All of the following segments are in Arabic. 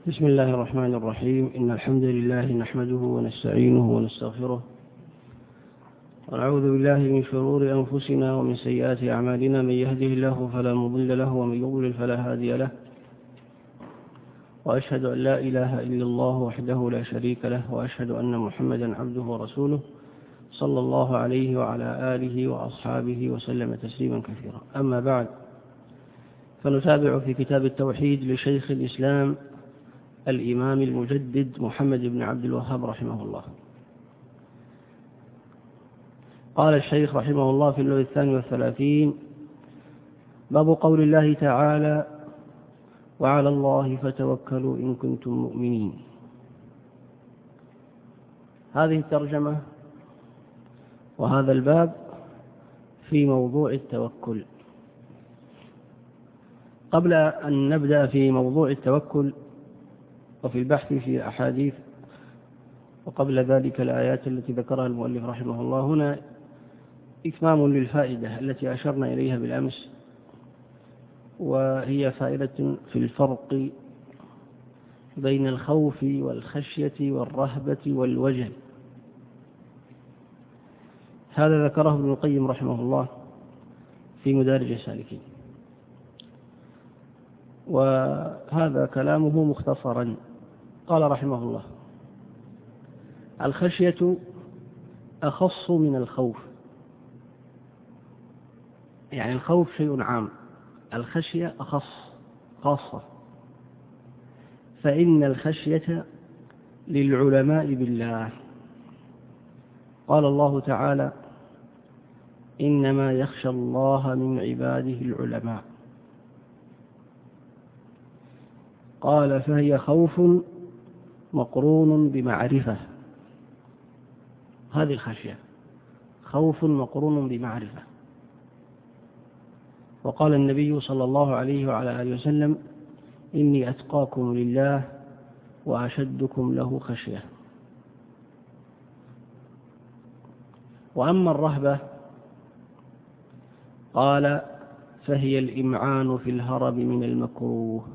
بسم الله الرحمن الرحيم. إن الحمد لله نحمده ونستعينه ونستغفره ونعوذ بالله من شرور أنفسنا ومن سيئات أعمالنا. من يهده الله فلا مضل له ومن يضلل فلا هادي له، وأشهد أن لا إله إلا الله وحده لا شريك له، وأشهد أن محمدا عبده ورسوله صلى الله عليه وعلى آله وأصحابه وسلم تسليما كثيرا. أما بعد، فنتابع في كتاب التوحيد لشيخ الإسلام الإمام المجدد محمد بن عبد الوهاب رحمه الله. قال الشيخ رحمه الله في اللغة 32: باب قول الله تعالى: وعلى الله فتوكلوا إن كنتم مؤمنين. هذه الترجمة وهذا الباب في موضوع التوكل. قبل أن نبدأ في موضوع التوكل وفي البحث في أحاديث وقبل ذلك الآيات التي ذكرها المؤلف رحمه الله، هنا إتمام للفائدة التي أشرنا إليها بالأمس، وهي فائدة في الفرق بين الخوف والخشية والرهبة والوجل. هذا ذكره ابن القيم رحمه الله في مدارج السالكين، وهذا كلامه مختصرا. قال رحمه الله: الخشية أخص من الخوف، يعني الخوف شيء عام، الخشية أخص خاصة. فإن الخشية للعلماء بالله. قال الله تعالى: إنما يخشى الله من عباده العلماء. قال: فهي خوف مقرون بمعرفة. هذه الخشية خوف مقرون بمعرفة. وقال النبي صلى الله عليه وعلى آله وسلم: إني أتقاكم لله وأشدكم له خشية. وأما الرهبة قال: فهي الإمعان في الهرب من المكروه،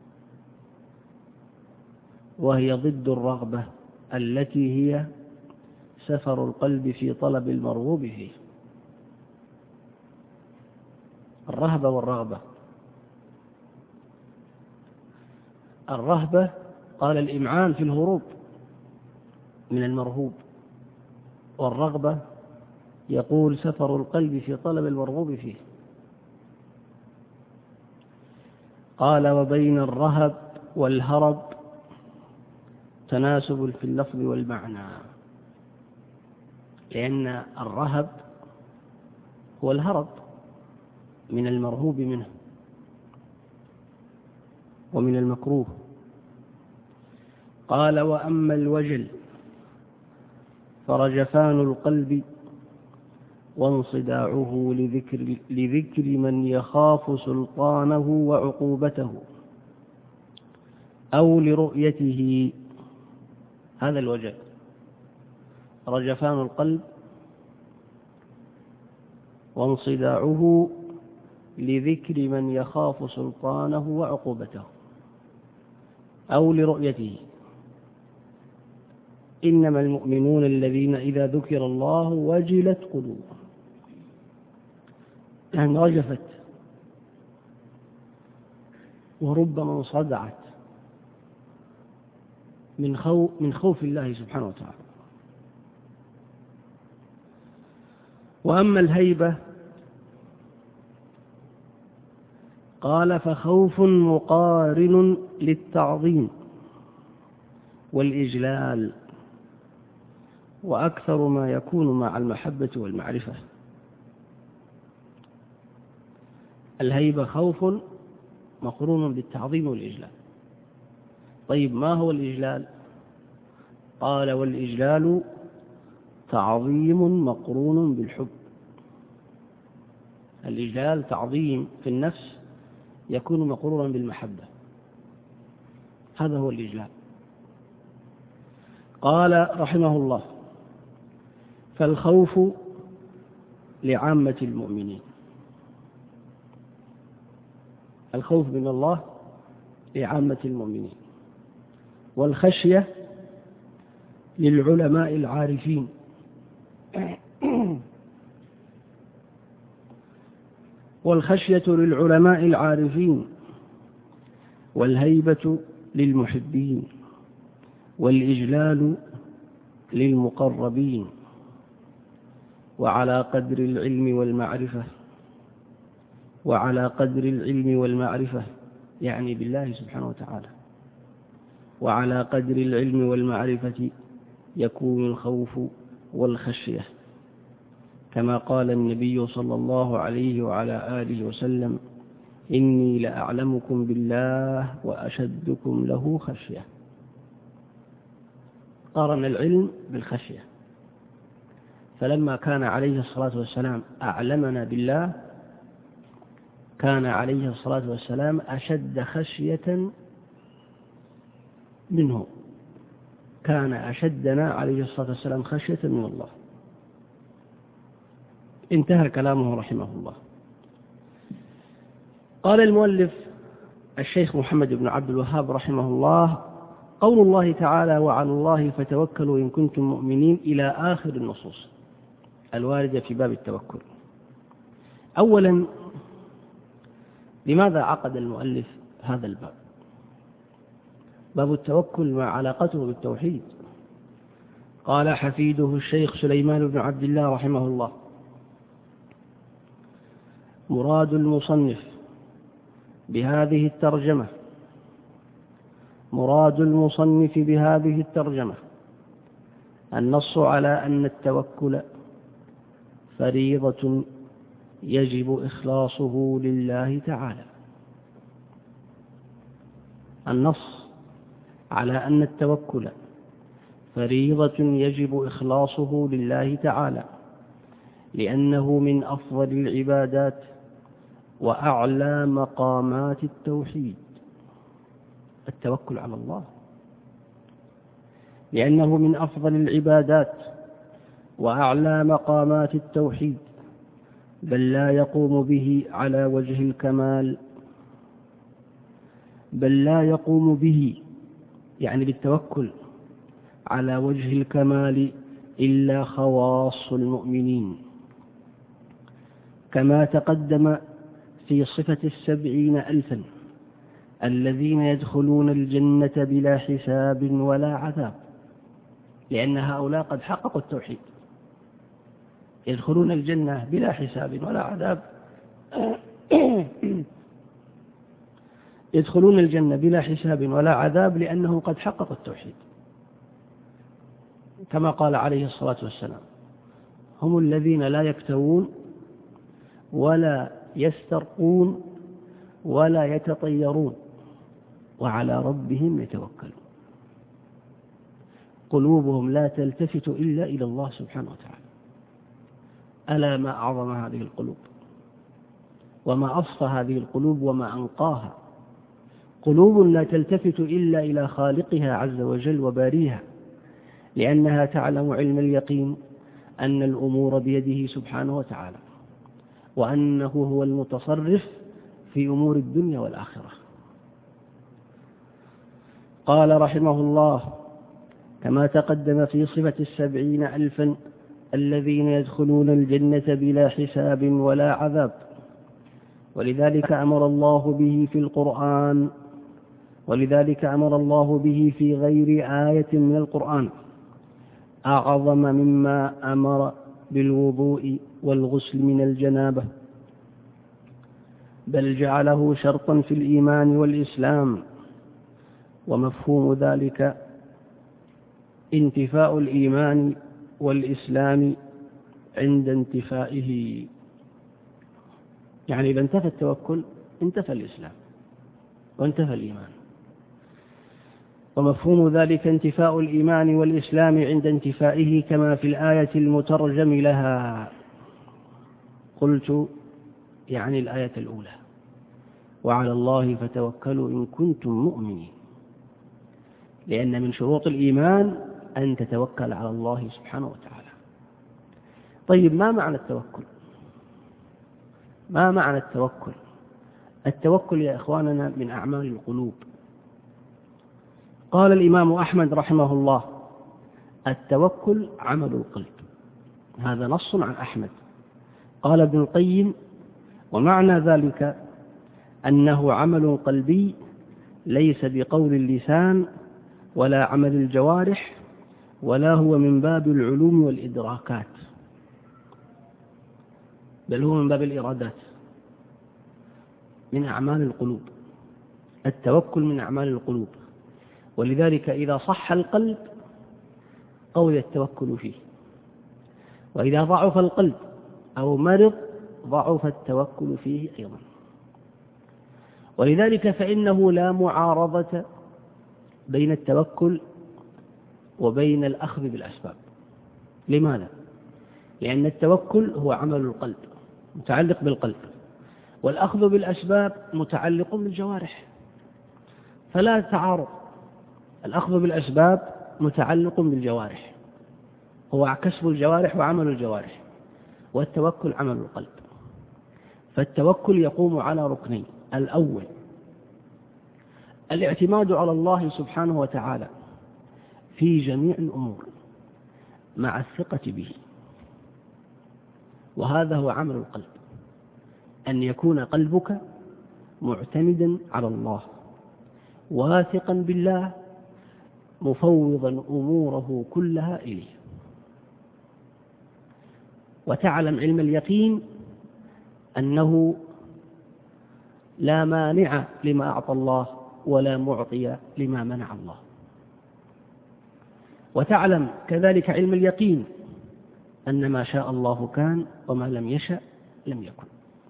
وهي ضد الرغبة التي هي سفر القلب في طلب المرغوب فيه. الرهبة والرغبة. الرهبة قال الإمعان في الهروب من المرهوب، والرغبة يقول سفر القلب في طلب المرغوب فيه. قال: وبين الرهب والهرب تناسب في اللفظ والمعنى، لأن الرهب هو الهرب من المرهوب منه ومن المكروه. قال: وأما الوجل فرجفان القلب وانصداعه لذكر من يخاف سلطانه وعقوبته أو لرؤيته. هذا الوجل، رجفان القلب وانصداعه لذكر من يخاف سلطانه وعقوبته أو لرؤيته. إنما المؤمنون الذين إذا ذكر الله وجلت قلوبهم، يعني رجفت وربما انصدعت من خوف الله سبحانه وتعالى. وأما الهيبة قال: فخوف مقارن للتعظيم والإجلال، وأكثر ما يكون مع المحبة والمعرفة. الهيبة خوف مقرون بالتعظيم والإجلال. طيب، ما هو الإجلال؟ قال: والإجلال تعظيم مقرون بالحب. الإجلال تعظيم في النفس يكون مقرونا بالمحبة، هذا هو الإجلال. قال رحمه الله: فالخوف لعامة المؤمنين. الخوف من الله لعامة المؤمنين. والخشية للعلماء العارفين. والخشية للعلماء العارفين، والهيبة للمحبين، والإجلال للمقربين، وعلى قدر العلم والمعرفة، وعلى قدر العلم والمعرفة يعني بالله سبحانه وتعالى، وعلى قدر العلم والمعرفة يكون الخوف والخشية، كما قال النبي صلى الله عليه وعلى آله وسلم: إني لأعلمكم بالله وأشدكم له خشية. قارن العلم بالخشية، فلما كان عليه الصلاة والسلام أعلمنا بالله كان عليه الصلاة والسلام أشد خشية منه، كان أشدنا عليه الصلاة والسلام خشية من الله. انتهى كلامه رحمه الله. قال المؤلف الشيخ محمد بن عبد الوهاب رحمه الله: قول الله تعالى: وعلى الله فتوكلوا إن كنتم مؤمنين، إلى آخر النصوص الواردة في باب التوكل. أولا، لماذا عقد المؤلف هذا الباب؟ باب التوكل مع علاقته بالتوحيد. قال حفيده الشيخ سليمان بن عبد الله رحمه الله: مراد المصنف بهذه الترجمة، مراد المصنف بهذه الترجمة النص على أن التوكل فريضة يجب إخلاصه لله تعالى. النص على أن التوكل فريضة يجب إخلاصه لله تعالى، لأنه من أفضل العبادات وأعلى مقامات التوحيد. التوكل على الله لأنه من أفضل العبادات وأعلى مقامات التوحيد، بل لا يقوم به على وجه الكمال، بل لا يقوم به يعني بالتوكل على وجه الكمال إلا خواص المؤمنين، كما تقدم في صفة 70,000 الذين يدخلون الجنة بلا حساب ولا عذاب، لأن هؤلاء قد حققوا التوحيد، يدخلون الجنة بلا حساب ولا عذاب. يدخلون الجنة بلا حساب ولا عذاب لأنهم قد حققوا التوحيد، كما قال عليه الصلاة والسلام: هم الذين لا يكتوون ولا يسترقون ولا يتطيرون وعلى ربهم يتوكلون، قلوبهم لا تلتفت إلا إلى الله سبحانه وتعالى. ألا ما أعظم هذه القلوب، وما أصفى هذه القلوب، وما أنقاها. قلوب لا تلتفت إلا إلى خالقها عز وجل وباريها، لأنها تعلم علم اليقين أن الأمور بيده سبحانه وتعالى، وأنه هو المتصرف في أمور الدنيا والآخرة. قال رحمه الله: كما تقدم في صفة 70,000 الذين يدخلون الجنة بلا حساب ولا عذاب، ولذلك أمر الله به في القرآن، ولذلك أمر الله به في غير آية من القرآن أعظم مما أمر بالوضوء والغسل من الجنابة، بل جعله شرطا في الإيمان والإسلام. ومفهوم ذلك انتفاء الإيمان والإسلام عند انتفائه، يعني إذا انتفى التوكل انتفى الإسلام وانتفى الإيمان. ومفهوم ذلك انتفاء الإيمان والإسلام عند انتفائه، كما في الآية المترجم لها. قلت يعني الآية الأولى: وعلى الله فتوكلوا إن كنتم مؤمنين، لأن من شروط الإيمان أن تتوكل على الله سبحانه وتعالى. طيب، ما معنى التوكل؟ ما معنى التوكل؟ التوكل يا إخواننا من أعمال القلوب. قال الإمام أحمد رحمه الله: التوكل عمل القلب. هذا نص عن أحمد. قال ابن القيم: ومعنى ذلك أنه عمل قلبي ليس بقول اللسان ولا عمل الجوارح، ولا هو من باب العلوم والإدراكات، بل هو من باب الإرادات، من أعمال القلوب. التوكل من أعمال القلوب، ولذلك إذا صح القلب قوي التوكل فيه، وإذا ضعف القلب أو مرض ضعف التوكل فيه أيضا. ولذلك فإنه لا معارضة بين التوكل وبين الأخذ بالأسباب. لماذا؟ لأن التوكل هو عمل القلب متعلق بالقلب، والأخذ بالأسباب متعلق بالجوارح، فلا تعارض. الأخذ بالأسباب متعلق بالجوارح، هو كسب الجوارح وعمل الجوارح، والتوكل عمل القلب. فالتوكل يقوم على ركنين: الأول الاعتماد على الله سبحانه وتعالى في جميع الأمور مع الثقة به، وهذا هو عمل القلب، أن يكون قلبك معتمدا على الله، واثقا بالله، مفوضا أموره كلها إليه. وتعلم علم اليقين أنه لا مانع لما أعطى الله ولا معطي لما منع الله. وتعلم كذلك علم اليقين أن ما شاء الله كان وما لم يشأ لم يكن.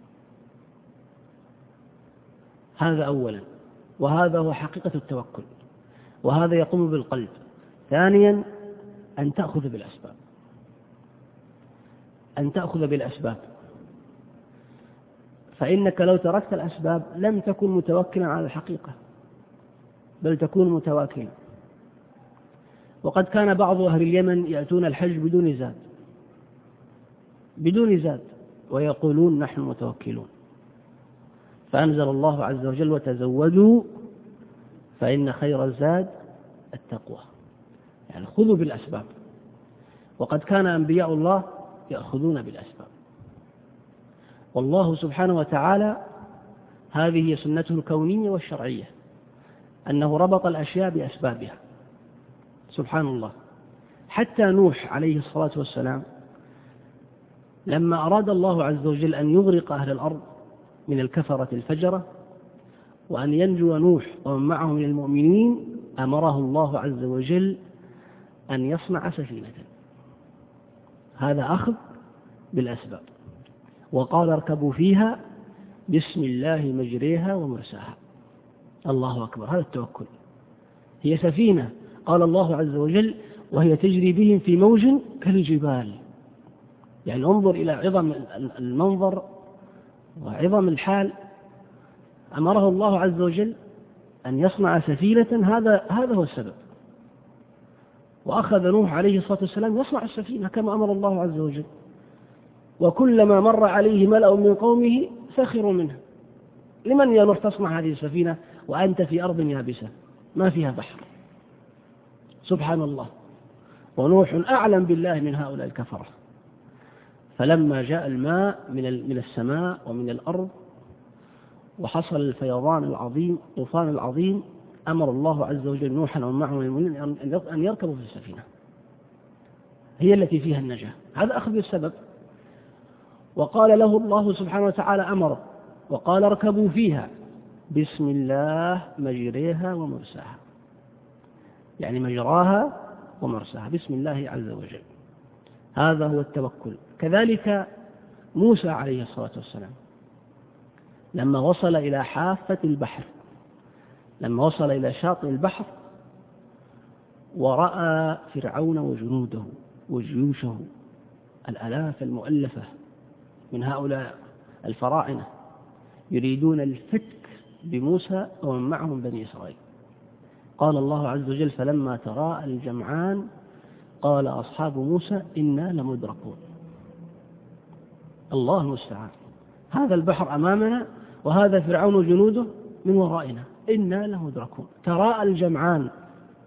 هذا أولا، وهذا هو حقيقة التوكل، وهذا يقوم بالقلب. ثانيا أن تأخذ بالأسباب، أن تأخذ بالأسباب، فإنك لو تركت الأسباب لم تكن متوكلا على الحقيقة، بل تكون متواكلا. وقد كان بعض أهل اليمن يأتون الحج بدون زاد ويقولون نحن متوكلون، فأنزل الله عز وجل: وتزودوا فإن خير الزاد التقوى. يعني خذوا بالأسباب. وقد كان أنبياء الله يأخذون بالأسباب، والله سبحانه وتعالى هذه هي سنته الكونية والشرعية، أنه ربط الأشياء بأسبابها سبحان الله. حتى نوح عليه الصلاة والسلام لما أراد الله عز وجل أن يغرق أهل الأرض من الكفرة الفجرة وأن ينجو نوح ومن معه من المؤمنين، أمره الله عز وجل أن يصنع سفينة. هذا أخذ بالأسباب. وقال: اركبوا فيها بسم الله مجريها ومرساها. الله أكبر، هذا التوكل. هي سفينة قال الله عز وجل: وهي تجري بهم في موج كالجبال. يعني انظر إلى عظم المنظر وعظم الحال. أمره الله عز وجل أن يصنع سفينة، هذا هو السبب. وأخذ نوح عليه الصلاة والسلام يصنع السفينة كما أمر الله عز وجل، وكلما مر عليه ملأ من قومه سخروا منه: لمن يا نوح تصنع هذه السفينة وأنت في أرض يابسة ما فيها بحر؟ سبحان الله. ونوح أعلم بالله من هؤلاء الكفرة. فلما جاء الماء من السماء ومن الأرض وحصل الفيضان العظيم طوفان العظيم، أمر الله عز وجل نوحا ومن معه من المؤمنين أن يركبوا في السفينة، هي التي فيها النجاة. هذا أخذ بالسبب. وقال له الله سبحانه وتعالى أمر وقال: اركبوا فيها بسم الله مجريها ومرساها. يعني مجراها ومرساها بسم الله عز وجل. هذا هو التوكل. كذلك موسى عليه الصلاة والسلام لما وصل إلى حافة البحر، لما وصل إلى شاطئ البحر ورأى فرعون وجنوده وجيوشه الآلاف المؤلفة من هؤلاء الفراعنة يريدون الفتك بموسى ومن معهم بني إسرائيل، قال الله عز وجل: فلما تراءى الجمعان قال أصحاب موسى إنا لمدركون. الله المستعان. هذا البحر أمامنا وهذا فرعون وجنوده من ورائنا، إنا لمدركون. تراءى الجمعان،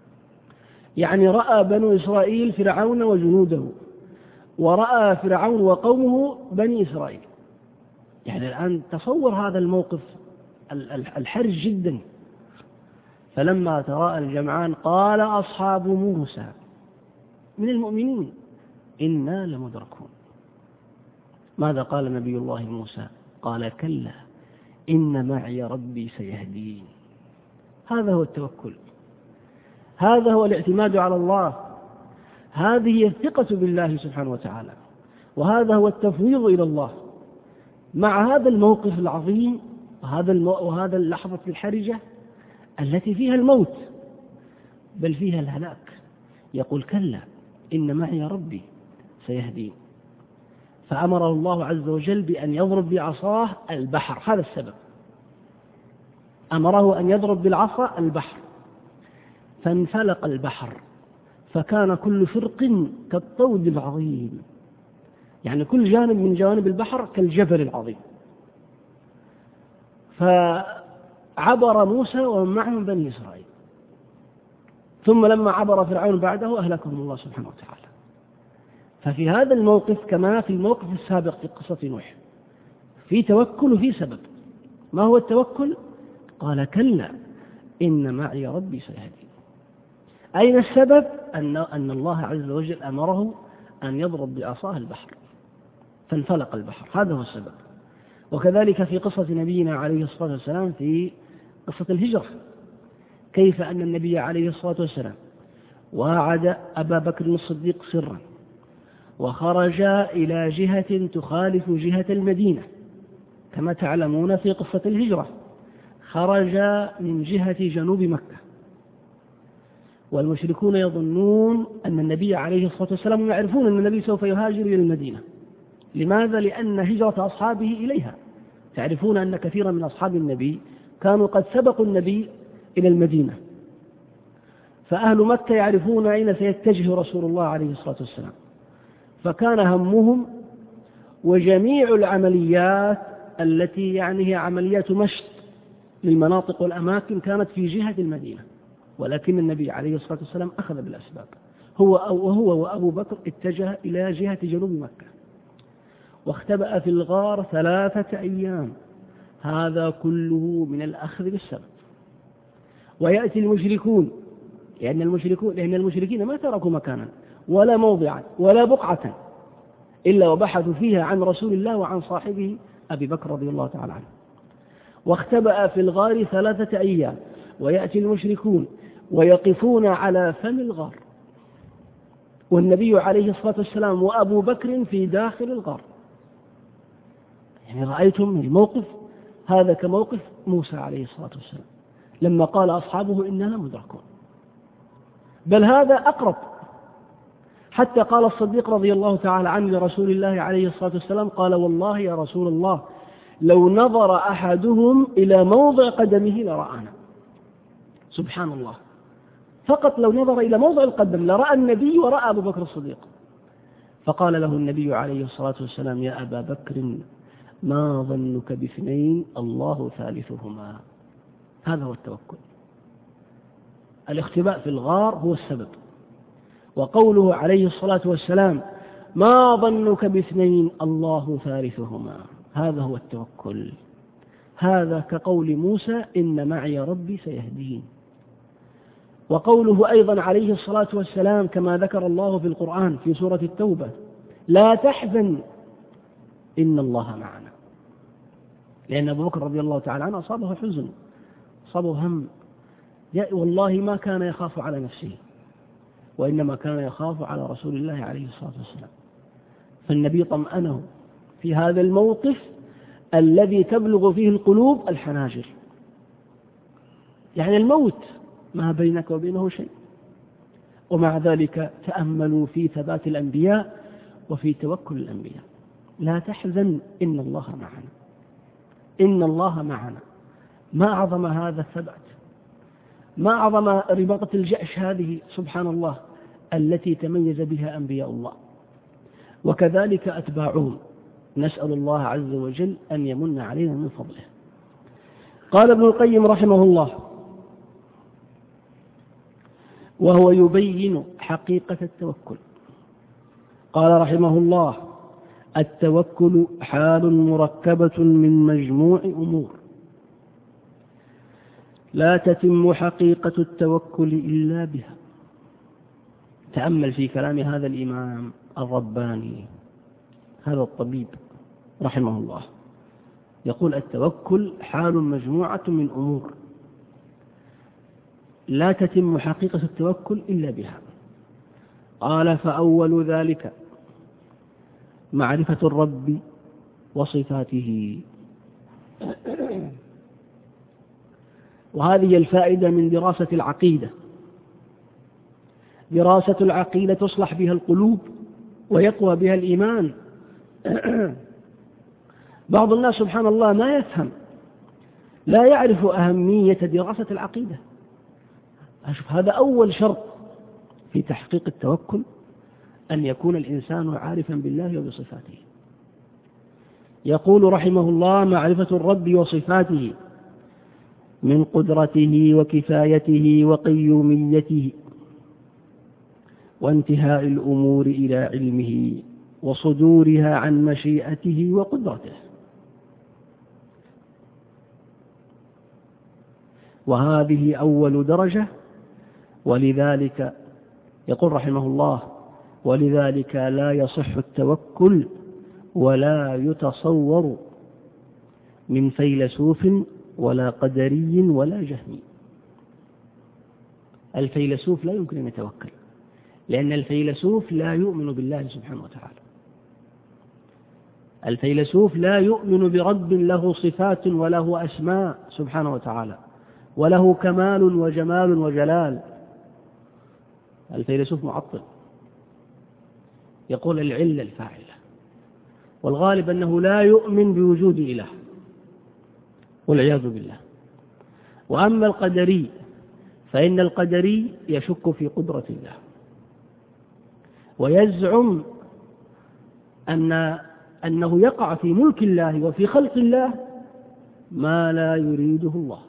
يعني رأى بنو إسرائيل فرعون وجنوده، ورأى فرعون وقومه بني إسرائيل. يعني الآن تصور هذا الموقف الحرج جدا. فلما تراءى الجمعان قال أصحاب موسى من المؤمنين إنا لمدركون. ماذا قال نبي الله موسى؟ قال كلا إن معي ربي سيهدين. هذا هو التوكل، هذا هو الاعتماد على الله، هذه هي الثقة بالله سبحانه وتعالى، وهذا هو التفويض إلى الله. مع هذا الموقف العظيم وهذا اللحظة الحرجة التي فيها الموت بل فيها الهلاك، يقول كلا إن معي ربي سيهدين. فأمره الله عز وجل بأن يضرب بعصاه البحر، هذا السبب، أمره أن يضرب بالعصا البحر، فانفلق البحر فكان كل فرق كالطود العظيم، يعني كل جانب من جوانب البحر كالجبل العظيم. فعبر موسى ومن معهم بني إسرائيل، ثم لما عبر فرعون بعده أهلكهم الله سبحانه وتعالى. ففي هذا الموقف كما في الموقف السابق في قصة نوح في توكل وفي سبب. ما هو التوكل؟ قال كلا إن معي ربي سيهدين. أين السبب؟ أن الله عز وجل أمره أن يضرب بعصاه البحر فانفلق البحر، هذا هو السبب. وكذلك في قصة نبينا عليه الصلاة والسلام في قصة الهجرة، كيف أن النبي عليه الصلاة والسلام وعد أبا بكر الصديق سرا وخرج إلى جهة تخالف جهة المدينة. كما تعلمون في قصة الهجرة خرج من جهة جنوب مكة، والمشركون يظنون أن النبي عليه الصلاة والسلام يعرفون أن النبي سوف يهاجر إلى المدينة. لماذا؟ لأن هجرة أصحابه إليها، تعرفون أن كثيرا من أصحاب النبي كانوا قد سبقوا النبي إلى المدينة، فأهل مكة يعرفون أين سيتجه رسول الله عليه الصلاة والسلام، فكان همهم وجميع العمليات التي يعني هي عمليات مشط للمناطق والأماكن كانت في جهة المدينة، ولكن النبي عليه الصلاة والسلام أخذ بالأسباب، هو وأبو بكر اتجه إلى جهة جنوب مكة واختبأ في الغار 3 أيام. هذا كله من الأخذ بالسبب. ويأتي المشركون، لأن المشركين ما تركوا مكانا ولا موضعا ولا بقعة إلا وبحثوا فيها عن رسول الله وعن صاحبه أبي بكر رضي الله تعالى عنه. واختبأ في الغار 3 أيام، ويأتي المشركون ويقفون على فم الغار، والنبي عليه الصلاة والسلام وأبو بكر في داخل الغار. يعني رأيتم الموقف هذا كموقف موسى عليه الصلاة والسلام لما قال أصحابه إننا لمدركون، بل هذا أقرب. حتى قال الصديق رضي الله تعالى عنه لرسول الله عليه الصلاة والسلام قال والله يا رسول الله لو نظر أحدهم إلى موضع قدمه لرآنا. سبحان الله، فقط لو نظر إلى موضع القدم لرأى النبي ورأى أبو بكر الصديق. فقال له النبي عليه الصلاة والسلام يا أبا بكر ما ظنك باثنين الله ثالثهما. هذا هو التوكل. الاختباء في الغار هو السبب، وقوله عليه الصلاة والسلام ما ظنك باثنين الله ثالثهما، هذا هو التوكل. هذا كقول موسى إن معي ربي سيهدين. وقوله أيضا عليه الصلاة والسلام كما ذكر الله في القرآن في سورة التوبة لا تحزن إن الله معنا، لأن أبو بكر رضي الله تعالى عنه أصابه حزن، أصابه هم، والله ما كان يخاف على نفسه وإنما كان يخاف على رسول الله عليه الصلاة والسلام. فالنبي طمأنه في هذا الموقف الذي تبلغ فيه القلوب الحناجر، يعني الموت ما بينك وبينه شيء، ومع ذلك تأملوا في ثبات الأنبياء وفي توكل الأنبياء. لا تحزن إن الله معنا، إن الله معنا. ما أعظم هذا الثبات، ما أعظم رباطة الجأش هذه سبحان الله التي تميز بها أنبياء الله، وكذلك أتباعهم. نسأل الله عز وجل أن يمن علينا من فضله. قال ابن القيم رحمه الله وهو يبين حقيقة التوكل. قال رحمه الله: التوكل حال مركبة من مجموع أمور لا تتم حقيقة التوكل إلا بها. تأمل في كلام هذا الإمام الرباني، هذا الطبيب رحمه الله، يقول: التوكل حال مجموعة من أمور لا تتم حقيقة التوكل إلا بها. قال: فأول ذلك معرفة الرب وصفاته. وهذه الفائدة من دراسة العقيدة. دراسة العقيدة تصلح بها القلوب ويقوى بها الإيمان. بعض الناس سبحان الله ما يفهم، لا يعرف أهمية دراسة العقيدة. أشوف هذا أول شرط في تحقيق التوكل، أن يكون الإنسان عارفا بالله وبصفاته. يقول رحمه الله: معرفة الرب وصفاته من قدرته وكفايته وقيوميته وانتهاء الأمور إلى علمه وصدورها عن مشيئته وقدرته. وهذه أول درجة. ولذلك يقول رحمه الله: ولذلك لا يصح التوكل ولا يتصور من فيلسوف ولا قدري ولا جهمي. الفيلسوف لا يمكن أن يتوكل، لأن الفيلسوف لا يؤمن بالله سبحانه وتعالى. الفيلسوف لا يؤمن برب له صفات وله أسماء سبحانه وتعالى، وله كمال وجمال وجلال. الفيلسوف معطل، يقول العلة الفاعلة، والغالب أنه لا يؤمن بوجود إله والعياذ بالله. وأما القدري فإن القدري يشك في قدرة الله، ويزعم أنه يقع في ملك الله وفي خلق الله ما لا يريده الله.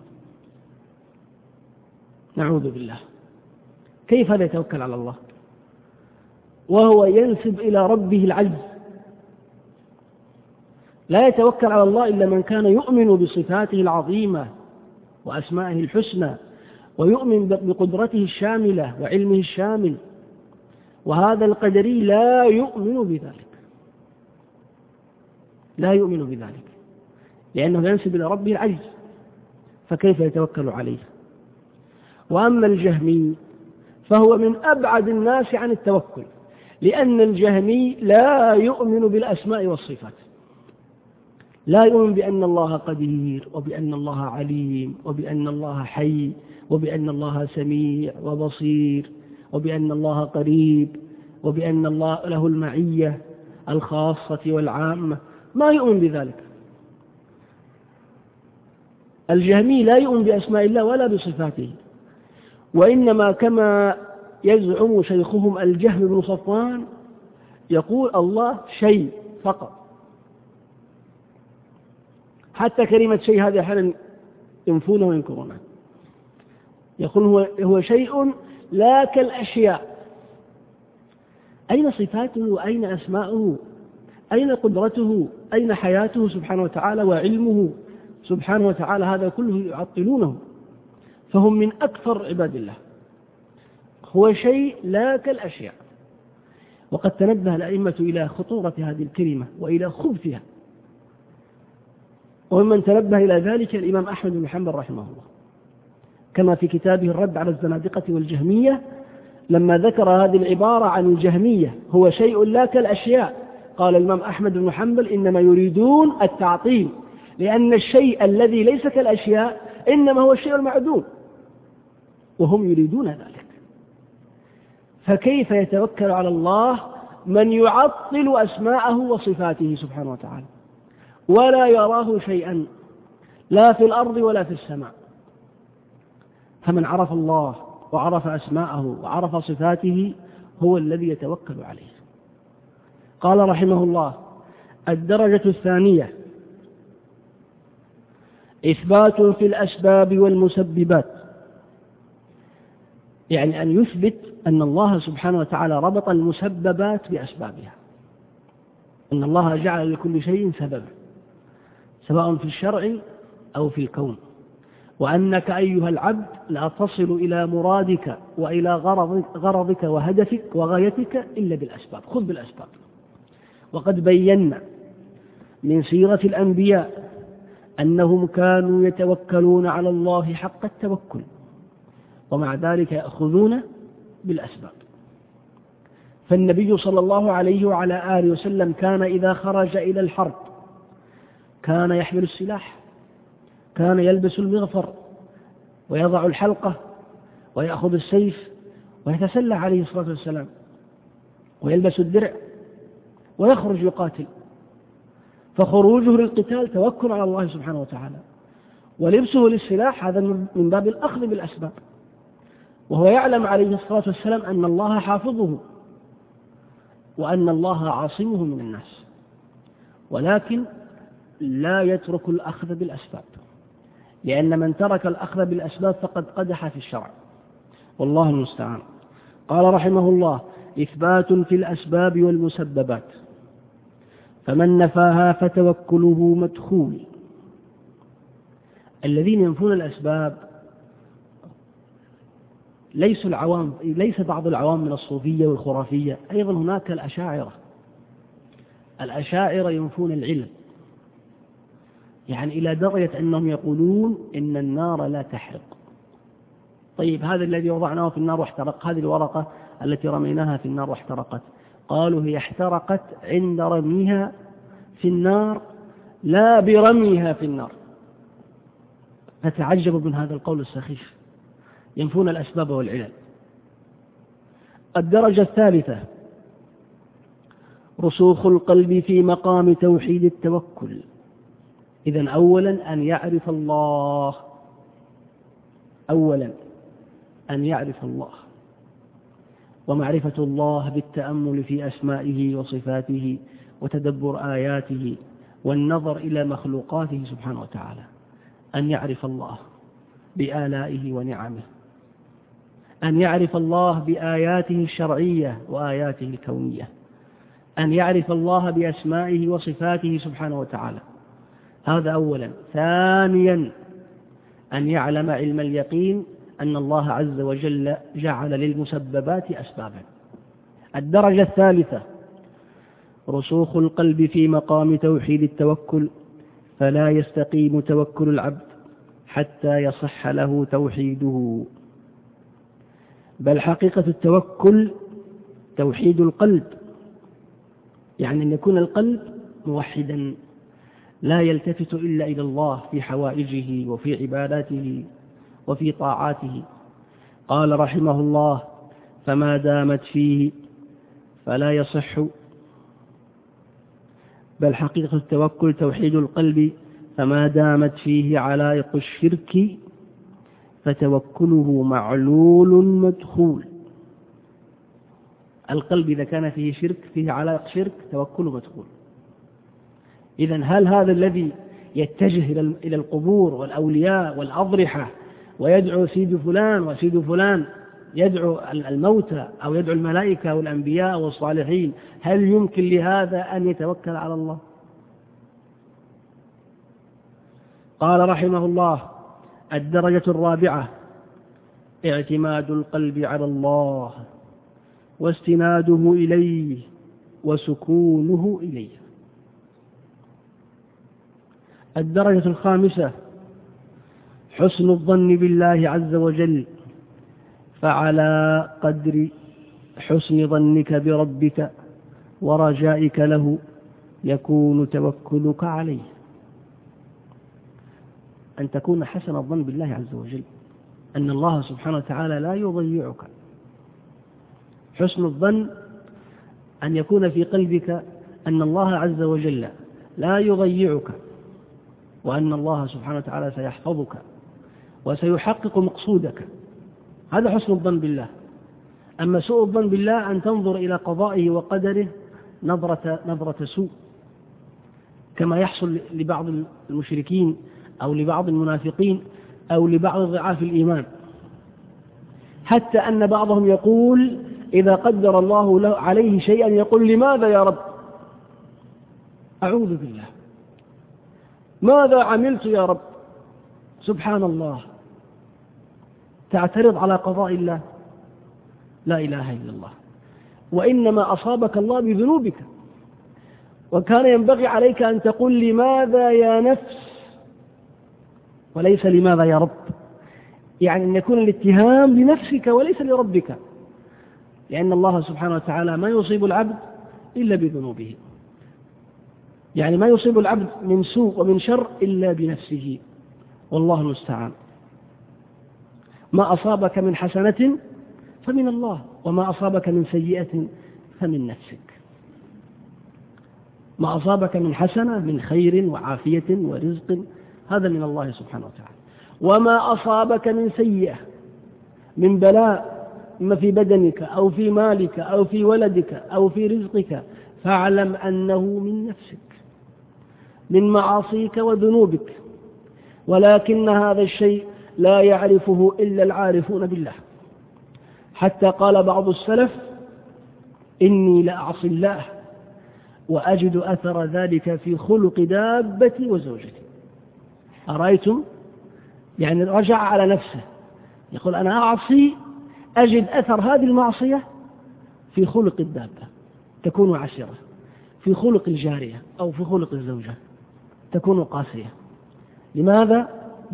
نعوذ بالله. كيف هذا يتوكل على الله وهو ينسب إلى ربه العجز؟ لا يتوكل على الله إلا من كان يؤمن بصفاته العظيمة وأسمائه الحسنى، ويؤمن بقدرته الشاملة وعلمه الشامل. وهذا القدري لا يؤمن بذلك، لا يؤمن بذلك، لأنه ينسب إلى ربه العجز، فكيف يتوكل عليه؟ وأما الجهمي فهو من أبعد الناس عن التوكل، لأن الجهمي لا يؤمن بالأسماء والصفات، لا يؤمن بأن الله قدير وبأن الله عليم وبأن الله حي وبأن الله سميع وبصير وبأن الله قريب وبأن الله له المعية الخاصة والعامة، ما يؤمن بذلك. الجهمي لا يؤمن بأسماء الله ولا بصفاته، وإنما كما يزعم شيخهم الجهم بن صفوان يقول الله شيء فقط. حتى كلمة شيء هذه أحيانا ينفونه وينكرونه. يقول هو شيء لا كالأشياء. أين صفاته؟ أين أسماؤه؟ أين قدرته؟ أين حياته سبحانه وتعالى وعلمه سبحانه وتعالى؟ هذا كله يعطلونه، فهم من أكثر عباد الله. هو شيء لا كالأشياء. وقد تنبه الأئمة إلى خطورة هذه الكلمة وإلى خبثها، ومن تنبه إلى ذلك الإمام أحمد بن حنبل رحمه الله، كما في كتابه الرد على الزنادقة والجهمية لما ذكر هذه العبارة عن الجهمية هو شيء لا كالأشياء، قال الإمام أحمد بن حنبل إنما يريدون التعطيل، لأن الشيء الذي ليس كالأشياء إنما هو الشيء المعدوم، وهم يريدون ذلك. فكيف يتوكل على الله من يعطل أسماءه وصفاته سبحانه وتعالى ولا يراه شيئا لا في الأرض ولا في السماء؟ فمن عرف الله وعرف أسماءه وعرف صفاته هو الذي يتوكل عليه. قال رحمه الله: الدرجة الثانية إثبات في الأسباب والمسببات يعني أن يثبت أن الله سبحانه وتعالى ربط المسببات بأسبابها، أن الله جعل لكل شيء سببا سواء في الشرع أو في الكون، وأنك أيها العبد لا تصل إلى مرادك وإلى غرضك وهدفك وغايتك إلا بالأسباب. خذ بالأسباب. وقد بينا من سيرة الأنبياء أنهم كانوا يتوكلون على الله حق التوكل، ومع ذلك يأخذون بالأسباب. فالنبي صلى الله عليه وعلى آله وسلم كان إذا خرج إلى الحرب كان يحمل السلاح، كان يلبس المغفر ويضع الحلقة ويأخذ السيف ويتسلح عليه الصلاة والسلام، ويلبس الدرع ويخرج يقاتل. فخروجه للقتال توكل على الله سبحانه وتعالى، ولبسه للسلاح هذا من باب الأخذ بالأسباب، وهو يعلم عليه الصلاة والسلام أن الله حافظه وأن الله عاصمه من الناس، ولكن لا يترك الأخذ بالأسباب، لأن من ترك الأخذ بالأسباب فقد قدح في الشرع، والله المستعان. قال رحمه الله: إثبات في الأسباب والمسببات، فمن نفاها فتوكله مدخول. الذين ينفون الأسباب ليس بعض العوام من الصوفية والخرافية، أيضا هناك الأشاعرة ينفون العلم، يعني إلى درجة أنهم يقولون إن النار لا تحرق. طيب هذا الذي وضعناه في النار واحترق، هذه الورقة التي رميناها في النار واحترقت، قالوا هي احترقت عند رميها في النار لا برميها في النار. فتعجبوا من هذا القول السخيف، ينفون الأسباب والعلل. الدرجة الثالثة: رسوخ القلب في مقام توحيد التوكل. إذن أولا أن يعرف الله، ومعرفة الله بالتأمل في أسمائه وصفاته وتدبر آياته والنظر إلى مخلوقاته سبحانه وتعالى. أن يعرف الله بآلائه ونعمه، أن يعرف الله بآياته الشرعية وآياته الكونية، أن يعرف الله بأسمائه وصفاته سبحانه وتعالى. هذا أولا. ثانيا أن يعلم علم اليقين أن الله عز وجل جعل للمسببات أسبابا. الدرجة الثالثة: رسوخ القلب في مقام توحيد التوكل، فلا يستقيم توكل العبد حتى يصح له توحيده، بل حقيقة التوكل توحيد القلب، يعني أن يكون القلب موحدا لا يلتفت إلا إلى الله في حوائجه وفي عباداته وفي طاعاته. قال رحمه الله: فما دامت فيه فلا يصح، بل حقيقة التوكل توحيد القلب، فما دامت فيه علائق الشرك فتوكله معلول مدخول. القلب إذا كان فيه شرك، فيه علائق شرك، توكله مدخول. إذن هل هذا الذي يتجه إلى القبور والأولياء والأضرحة ويدعو سيد فلان وسيد فلان، يدعو الموتى أو يدعو الملائكة والأنبياء والصالحين، هل يمكن لهذا أن يتوكل على الله؟ قال رحمه الله: الدرجة الرابعة: اعتماد القلب على الله واستناده إليه وسكونه إليه. الدرجة الخامسة: حسن الظن بالله عز وجل، فعلى قدر حسن ظنك بربك ورجائك له يكون توكلك عليه. أن تكون حسن الظن بالله عز وجل، أن الله سبحانه وتعالى لا يضيعك. حسن الظن أن يكون في قلبك أن الله عز وجل لا يضيعك، وأن الله سبحانه وتعالى سيحفظك وسيحقق مقصودك. هذا حسن الظن بالله. أما سوء الظن بالله أن تنظر إلى قضائه وقدره نظرة سوء، كما يحصل لبعض المشركين أو لبعض المنافقين أو لبعض ضعاف الإيمان. حتى أن بعضهم يقول إذا قدر الله عليه شيئا يقول لماذا يا رب؟ أعوذ بالله، ماذا عملت يا رب؟ سبحان الله، تعترض على قضاء الله؟ لا إله إلا الله. وإنما أصابك الله بذنوبك، وكان ينبغي عليك أن تقول لماذا يا نفس وليس لماذا يا رب، يعني أن يكون الاتهام لنفسك وليس لربك، لأن الله سبحانه وتعالى ما يصيب العبد إلا بذنوبه، يعني ما يصيب العبد من سوء ومن شر إلا بنفسه، والله المستعان. ما أصابك من حسنة فمن الله، وما أصابك من سيئة فمن نفسك. ما أصابك من حسنة من خير وعافية ورزق هذا من الله سبحانه وتعالى، وما أصابك من سيئة من بلاء ما في بدنك أو في مالك أو في ولدك أو في رزقك فاعلم أنه من نفسك من معاصيك وذنوبك، ولكن هذا الشيء لا يعرفه إلا العارفون بالله. حتى قال بعض السلف إني لأعصي الله وأجد أثر ذلك في خلق دابتي وزوجتي. أرأيتم؟ يعني رجع على نفسه يقول أنا أعصي أجد أثر هذه المعصية في خلق الدابة تكون عسرة، في خلق الجارية أو في خلق الزوجة تكون قاسية. لماذا؟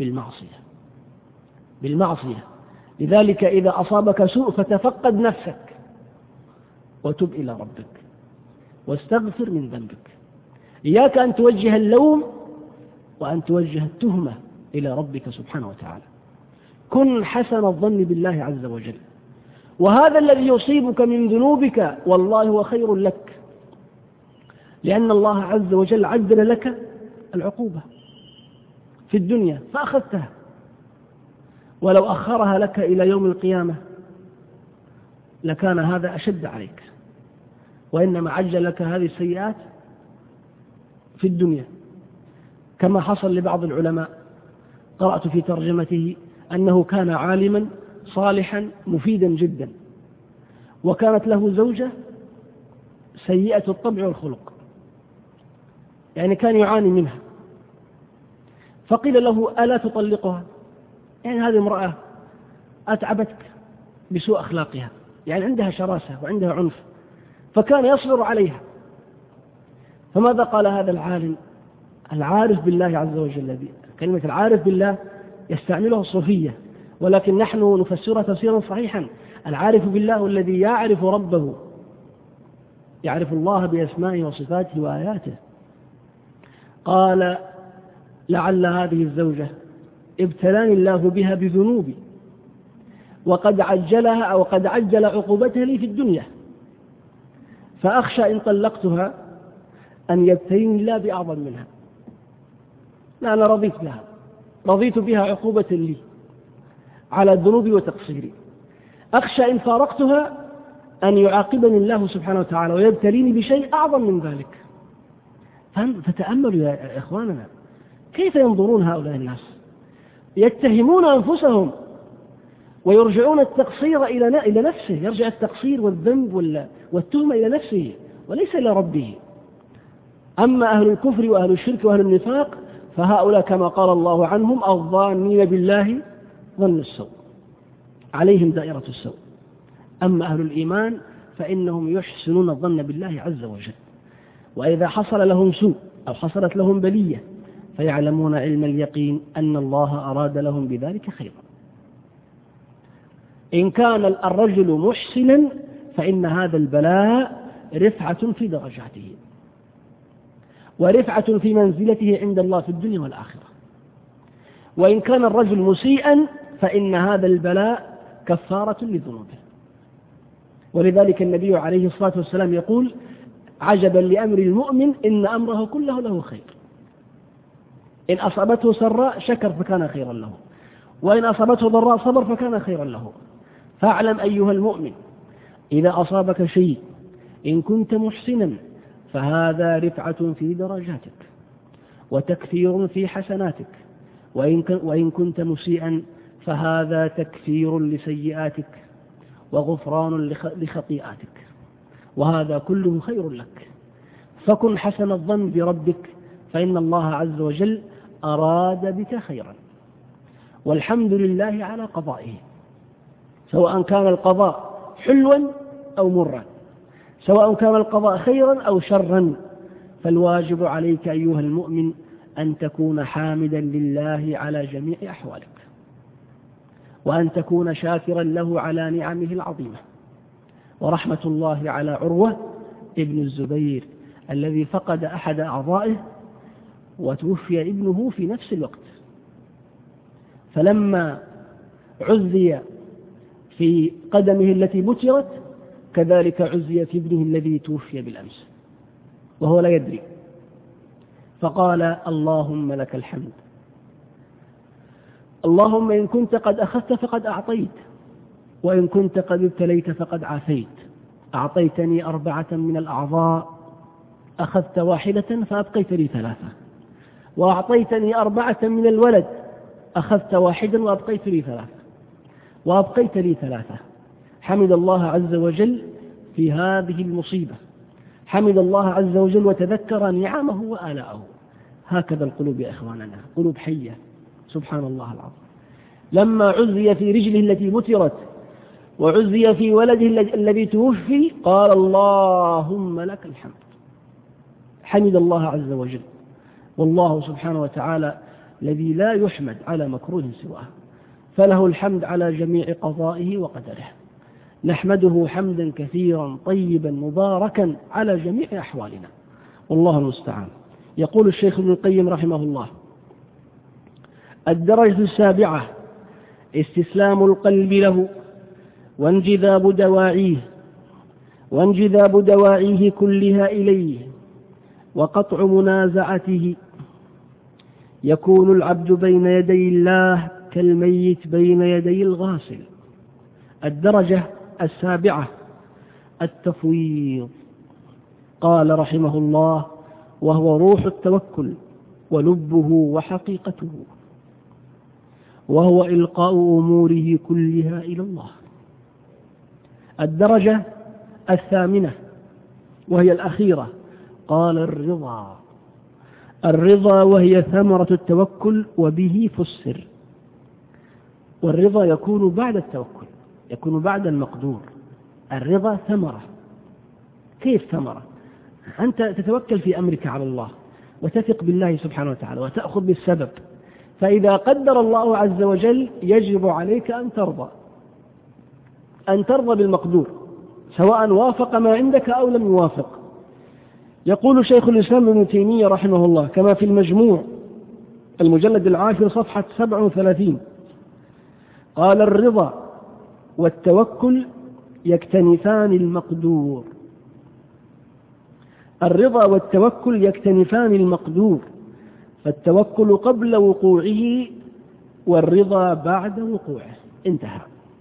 بالمعصية. لذلك إذا أصابك سوء فتفقد نفسك وتب إلى ربك واستغفر من ذنبك. إياك أن توجه اللوم وأن توجه التهمة إلى ربك سبحانه وتعالى. كن حسن الظن بالله عز وجل، وهذا الذي يصيبك من ذنوبك والله هو خير لك، لأن الله عز وجل عدل لك العقوبة في الدنيا فأخذتها، ولو أخرها لك إلى يوم القيامة لكان هذا أشد عليك، وإنما عجل لك هذه السيئات في الدنيا، كما حصل لبعض العلماء قرأت في ترجمته أنه كان عالما صالحا مفيدا جدا، وكانت له زوجة سيئة الطبع والخلق، يعني كان يعاني منها، فقيل له ألا تطلقها؟ يعني هذه امرأة أتعبتك بسوء أخلاقها، يعني عندها شراسة وعندها عنف، فكان يصبر عليها. فماذا قال هذا العالم العارف بالله عز وجل؟ كلمة العارف بالله يستعملها الصوفية، ولكن نحن نفسرها تفسيرا صحيحا. العارف بالله الذي يعرف ربه، يعرف الله بأسمائه وصفاته وآياته. قال لعل هذه الزوجة ابتلاني الله بها بذنوبي وقد عجلها أو قد عجل عقوبتها لي في الدنيا، فأخشى إن طلقتها أن يبتليني الله بأعظم منها. لا، أنا رضيت بها عقوبة لي على الذنوب وتقصيري، أخشى إن فارقتها أن يعاقبني الله سبحانه وتعالى ويبتليني بشيء أعظم من ذلك. فتأملوا يا إخواننا كيف ينظرون هؤلاء الناس، يتهمون أنفسهم ويرجعون التقصير إلى نفسه، يرجع التقصير والذنب والتهمة إلى نفسه وليس إلى ربه. أما أهل الكفر وأهل الشرك وأهل النفاق فهؤلاء كما قال الله عنهم الظانين بالله ظن السوء، عليهم دائرة السوء. أما أهل الإيمان فإنهم يحسنون الظن بالله عز وجل، وإذا حصل لهم سوء أو حصلت لهم بلية فيعلمون علم اليقين أن الله أراد لهم بذلك خيرا. إن كان الرجل محسنا فإن هذا البلاء رفعة في درجاته ورفعة في منزلته عند الله في الدنيا والآخرة. وإن كان الرجل مسيئا فإن هذا البلاء كفارة لذنوبه. ولذلك النبي عليه الصلاة والسلام يقول عجبا لأمر المؤمن إن أمره كله له خير، إن أصابته سراء شكر فكان خيرا له، وإن أصابته ضراء صبر فكان خيرا له. فاعلم أيها المؤمن إذا أصابك شيء إن كنت محسنا فهذا رفعة في درجاتك وتكثير في حسناتك، وإن كنت مسيئا فهذا تكفير لسيئاتك وغفران لخطيئاتك، وهذا كله خير لك. فكن حسن الظن بربك، فإن الله عز وجل أراد بك خيرا، والحمد لله على قضائه، سواء كان القضاء حلوا أو مرا، سواء كان القضاء خيرا أو شرا. فالواجب عليك أيها المؤمن أن تكون حامدا لله على جميع أحوالك، وأن تكون شاكرا له على نعمه العظيمة. ورحمة الله على عروة ابن الزبير الذي فقد أحد أعضائه وتوفي ابنه في نفس الوقت، فلما عزي في قدمه التي بترت كذلك عزي في ابنه الذي توفي بالأمس وهو لا يدري، فقال: اللهم لك الحمد، اللهم إن كنت قد أخذت فقد أعطيت، وإن كنت قد ابتليت فقد عافيت. أعطيتني 4 من الأعضاء، أخذت واحدة فأبقيت لي 3، وأعطيتني 4 من الولد، أخذت واحدا وأبقيت لي 3، وأبقيت لي 3. حمد الله عز وجل في هذه المصيبة، حمد الله عز وجل وتذكر نعمه وآلاءه. هكذا القلوب يا إخواننا، قلوب حية، سبحان الله العظيم. لما عزي في رجله التي بترت وعزي في ولده الذي توفي قال: اللهم لك الحمد. حمد الله عز وجل، والله سبحانه وتعالى الذي لا يحمد على مكروه سواه، فله الحمد على جميع قضائه وقدره. نحمده حمدا كثيرا طيبا مباركا على جميع أحوالنا، والله المستعان. يقول الشيخ ابن القيم رحمه الله: الدرجة 7 استسلام القلب له وانجذاب دواعيه كلها إليه وقطع منازعته. يكون العبد بين يدي الله كالميت بين يدي الغاسل. الدرجة 7 التفويض. قال رحمه الله: وهو روح التوكل ولبه وحقيقته، وهو إلقاء أموره كلها إلى الله. الدرجة 8 وهي الأخيرة، قال الرضا وهي ثمرة التوكل وبه فسر. والرضا يكون بعد التوكل، يكون بعد المقدور. الرضا ثمرة. كيف ثمرة؟ أنت تتوكل في أمرك على الله وتثق بالله سبحانه وتعالى وتأخذ بالسبب، فإذا قدر الله عز وجل يجب عليك أن ترضى بالمقدور، سواء وافق ما عندك أو لم يوافق. يقول شيخ الإسلام ابن تيمية رحمه الله كما في المجموع المجلد 10 صفحة 37: قال: الرضا والتوكل يكتنفان المقدور. الرضا والتوكل يكتنفان المقدور، فالتوكل قبل وقوعه والرضا بعد وقوعه. انتهى.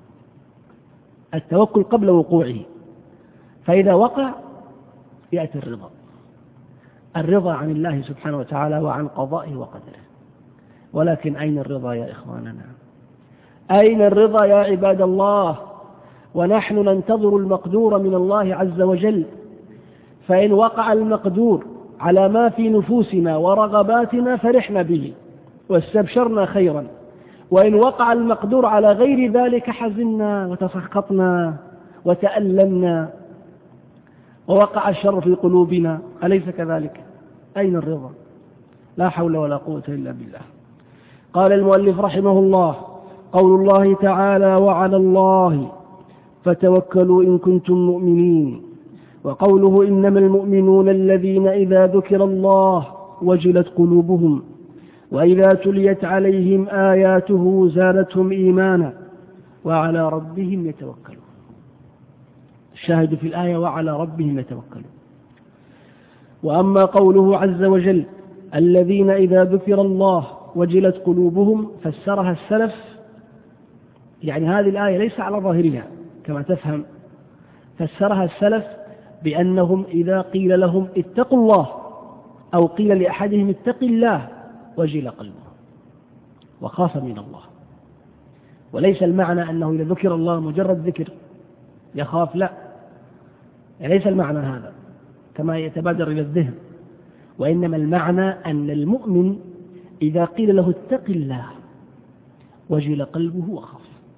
التوكل قبل وقوعه، فإذا وقع يأتي الرضا عن الله سبحانه وتعالى وعن قضائه وقدره. ولكن أين الرضا يا إخواننا؟ أين الرضا يا عباد الله؟ ونحن ننتظر المقدور من الله عز وجل، فإن وقع المقدور على ما في نفوسنا ورغباتنا فرحنا به واستبشرنا خيرا، وإن وقع المقدور على غير ذلك حزنا وتسخطنا وتألمنا ووقع الشر في قلوبنا. أليس كذلك؟ أين الرضا؟ لا حول ولا قوة إلا بالله. قال المؤلف رحمه الله: قول الله تعالى: وعلى الله فتوكلوا إن كنتم مؤمنين. وقوله: إنما المؤمنون الذين إذا ذكر الله وجلت قلوبهم وإذا تليت عليهم آياته زادتهم إيمانا وعلى ربهم يتوكلون. الشاهد في الآية: وعلى ربهم يتوكلون. وأما قوله عز وجل: الذين إذا ذكر الله وجلت قلوبهم، فسرها السلف، يعني هذه الآية ليس على ظاهرها كما تفهم، فسرها السلف بأنهم إذا قيل لهم اتقوا الله أو قيل لأحدهم اتق الله وجل قلبه وخاف من الله. وليس المعنى أنه إذا ذكر الله مجرد ذكر يخاف، لا، ليس المعنى هذا كما يتبادر إلى الذهن، وإنما المعنى أن المؤمن إذا قيل له اتق الله وجل قلبه وخاف،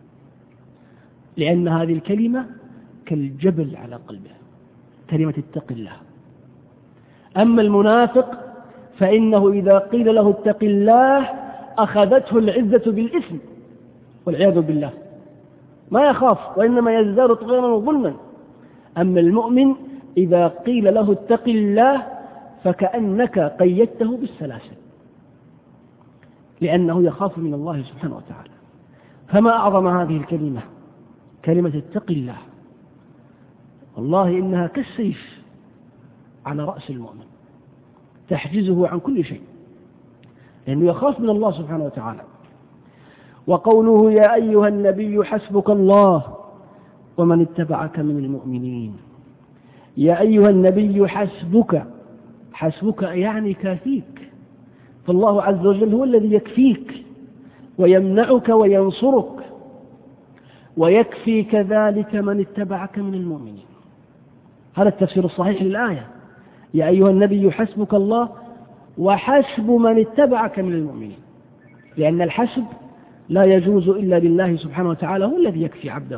لأن هذه الكلمة كالجبل على قلبه، كلمة اتق الله. أما المنافق فإنه إذا قيل له اتق الله أخذته العزة بالإثم والعياذ بالله، ما يخاف وإنما يزداد طغيانا وظلما. أما المؤمن إذا قيل له اتق الله فكأنك قيدته بالسلاسل، لأنه يخاف من الله سبحانه وتعالى. فما أعظم هذه الكلمة، كلمة اتق الله، والله إنها كالسيف على رأس المؤمن، تحجزه عن كل شيء، لأنه يخاف من الله سبحانه وتعالى. وقوله يا أيها النبي حسبك الله ومن اتبعك من المؤمنين، يا أيها النبي حسبك، حسبك يعني كافيك، فالله عز وجل هو الذي يكفيك ويمنعك وينصرك، ويكفي كذلك من اتبعك من المؤمنين. هذا التفسير الصحيح للآية، يا أيها النبي حسبك الله وحسب من اتبعك من المؤمنين، لأن الحسب لا يجوز إلا لله سبحانه وتعالى، هو الذي يكفي عبده.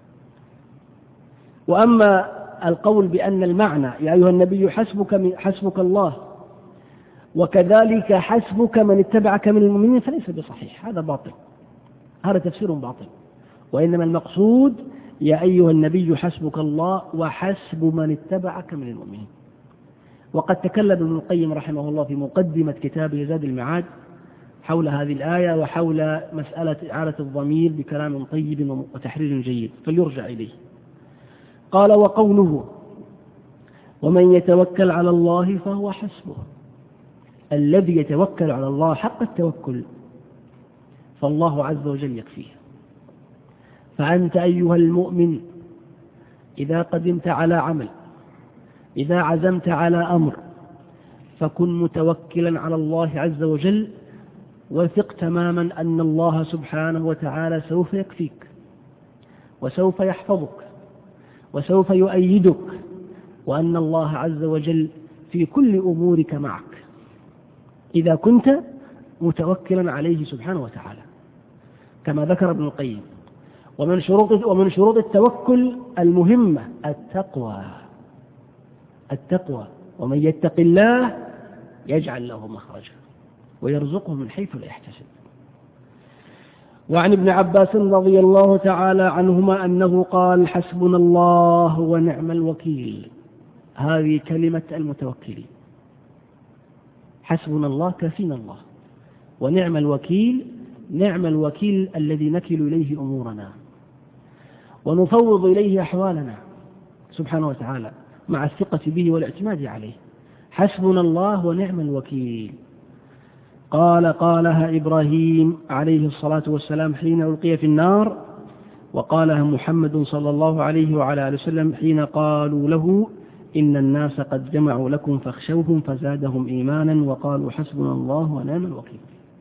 وأما القول بأن المعنى يا أيها النبي حسبك الله وكذلك حسبك من اتبعك من المؤمنين فليس بصحيح، هذا باطل، هذا تفسير باطل، وإنما المقصود يا أيها النبي حسبك الله وحسب من اتبعك من المؤمنين. وقد تكلم ابن القيم رحمه الله في مقدمة كتابه زاد المعاد حول هذه الآية وحول مسألة إعادة الضمير بكلام طيب وتحرير جيد، فليرجع إليه. قال وقوله ومن يتوكل على الله فهو حسبه، الذي يتوكل على الله حق التوكل فالله عز وجل يكفيه. فأنت أيها المؤمن إذا قدمت على عمل، إذا عزمت على أمر، فكن متوكلا على الله عز وجل، وثق تماما أن الله سبحانه وتعالى سوف يكفيك وسوف يحفظك وسوف يؤيدك، وأن الله عز وجل في كل أمورك معك إذا كنت متوكلا عليه سبحانه وتعالى، كما ذكر ابن القيم. ومن شروط التوكل المهمة التقوى، ومن يتق الله يجعل له مخرجا ويرزقه من حيث لا يحتسب. وعن ابن عباس رضي الله تعالى عنهما أنه قال حسبنا الله ونعم الوكيل. هذه كلمة المتوكلين، حسبنا الله كافينا الله، ونعم الوكيل، نعم الوكيل الذي نكل إليه أمورنا ونفوض إليه أحوالنا سبحانه وتعالى مع الثقة به والاعتماد عليه. حسبنا الله ونعم الوكيل. قالها إبراهيم عليه الصلاة والسلام حين ألقي في النار، وقالها محمد صلى الله عليه وعلى آله وسلم حين قالوا له إن الناس قد جمعوا لكم فاخشوهم فزادهم إيمانا وقالوا حسبنا الله ونعم الوكيل.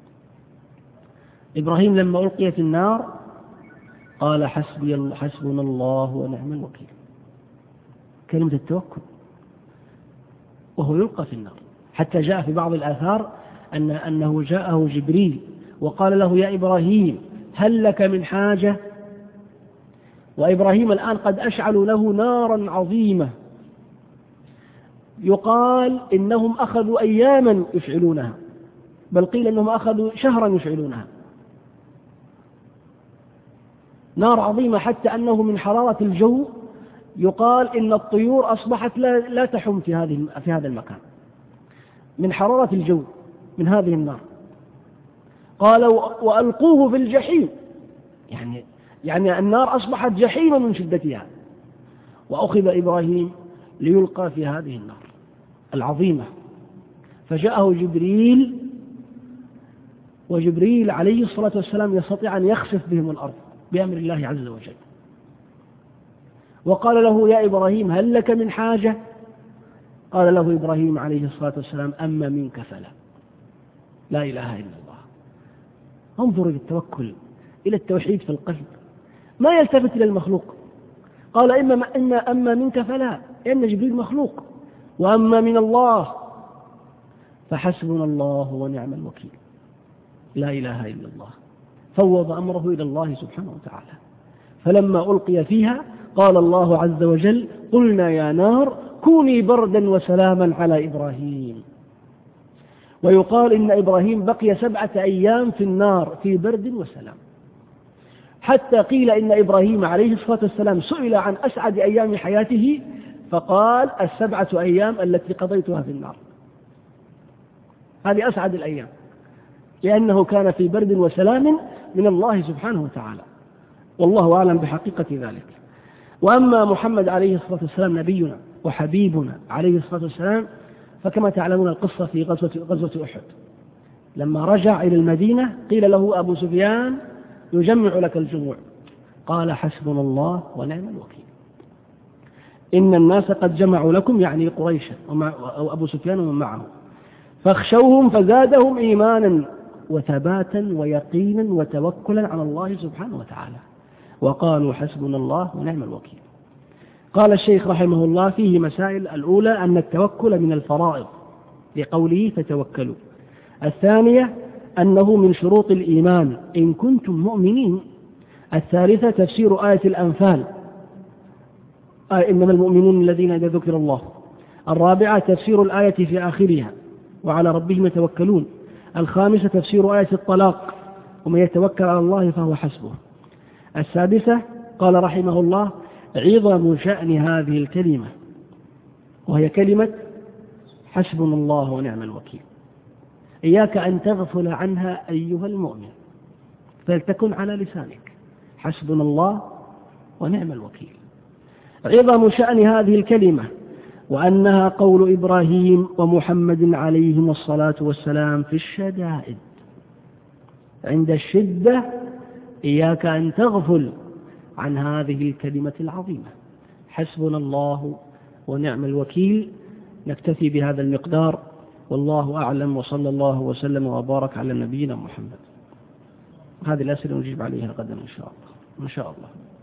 إبراهيم لما ألقي في النار قال حسبنا الله ونعم الوكيل، كلمة التوكل وهو يلقى في النار. حتى جاء في بعض الآثار أنه جاءه جبريل وقال له يا إبراهيم هل لك من حاجة؟ وإبراهيم الآن قد أشعلوا له نارا عظيمة، يقال إنهم أخذوا أياما يشعلونها، بل قيل إنهم أخذوا شهرا يشعلونها، نار عظيمة، حتى أنه من حرارة الجو يقال إن الطيور أصبحت لا تحم في هذا المكان من حرارة الجو من هذه النار. قال وألقوه في الجحيم، يعني النار أصبحت جحيما من شدتها، وأخذ إبراهيم ليلقى في هذه النار العظيمة. فجاءه جبريل، وجبريل عليه الصلاة والسلام يستطيع أن يخسف بهم الأرض بأمر الله عز وجل. وقال له يا إبراهيم هل لك من حاجة؟ قال له إبراهيم عليه الصلاة والسلام أما منك فلا، لا إله إلا الله. انظر للتوكل إلى التوحيد في القلب، ما يلتفت إلى المخلوق. قال أما منك فلا، إن جبريل مخلوق، وأما من الله فحسبنا الله ونعم الوكيل. لا إله إلا الله. فوض أمره إلى الله سبحانه وتعالى. فلما ألقي فيها قال الله عز وجل: قلنا يا نار كوني بردا وسلاما على إبراهيم. ويقال إن إبراهيم بقي 7 أيام في النار في برد وسلام، حتى قيل إن إبراهيم عليه الصلاة والسلام سئل عن أسعد أيام حياته فقال: 7 أيام التي قضيتها في النار، هذه أسعد الأيام، لأنه كان في برد وسلام من الله سبحانه وتعالى، والله أعلم بحقيقة ذلك. وأما محمد عليه الصلاة والسلام نبينا وحبيبنا عليه الصلاة والسلام، فكما تعلمون القصة في غزوة أحد، لما رجع إلى المدينة قيل له أبو سفيان: يجمع لك الجموع. قال: حسبنا الله ونعم الوكيل، إن الناس قد جمعوا لكم، يعني قريشا أو أبو سفيان ومن معه، فاخشوهم فزادهم إيمانا وثباتا ويقينا وتوكلا على الله سبحانه وتعالى، وقالوا حسبنا الله ونعم الوكيل. قال الشيخ رحمه الله فيه مسائل: الأولى أن التوكل من الفرائض لقوله فتوكلوا. الثانية أنه من شروط الإيمان إن كنتم مؤمنين. الثالثة تفسير آية الأنفال: إنما المؤمنون الذين إذا ذكر الله. الرابعة تفسير الآية في آخرها: وعلى ربهم يتوكلون. الخامسة تفسير آية الطلاق: ومن يتوكل على الله فهو حسبه. السادسة قال رحمه الله: عظم شأن هذه الكلمة، وهي كلمة حسبنا الله ونعم الوكيل. إياك أن تغفل عنها أيها المؤمن، فلتكن على لسانك: حسبنا الله ونعم الوكيل. عظم شأن هذه الكلمة، وأنها قول إبراهيم ومحمد عليهم الصلاة والسلام في الشدائد. عند الشدة إياك أن تغفل عن هذه الكلمة العظيمة: حسبنا الله ونعم الوكيل. نكتفي بهذا المقدار، والله أعلم، وصلى الله وسلم وبارك على نبينا محمد. هذه الأسئلة نجيب عليها غدا إن شاء الله.